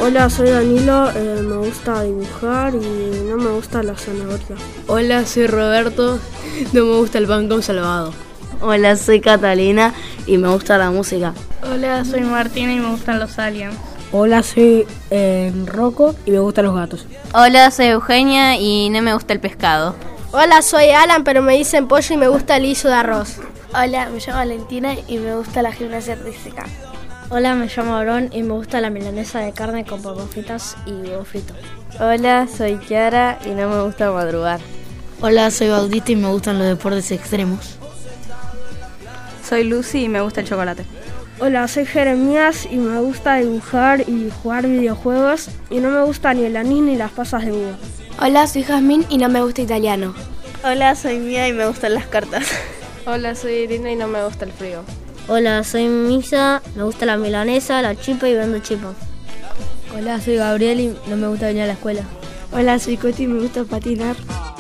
Hola, soy Danilo, me gusta dibujar y no me gusta la zanahoria. Hola, soy Roberto, no me gusta el pan con salvado. Hola, soy Catalina y me gusta la música. Hola, soy Martina y me gustan los aliens. Hola, soy Rocco y me gustan los gatos. Hola, soy Eugenia y no me gusta el pescado. Hola, soy Alan, pero me dicen pollo y me gusta el guiso de arroz. Hola, me llamo Valentina y me gusta la gimnasia artística. Hola, me llamo Aarón y me gusta la milanesa de carne con papas fritas y huevo frito. Hola, soy Kiara y no me gusta madrugar. Hola, soy Bautista y me gustan los deportes extremos. Soy Lucy y me gusta el chocolate. Hola, soy Jeremías y me gusta dibujar y jugar videojuegos y no me gusta ni el anís ni las pasas de uva. Hola, soy Jazmín y no me gusta italiano. Hola, soy Mía y me gustan las cartas. Hola, soy Irina y no me gusta el frío. Hola, soy Misa, me gusta la milanesa, la chipa y vendo chipas. Hola, soy Gabriel y no me gusta venir a la escuela. Hola, soy Coti y me gusta patinar.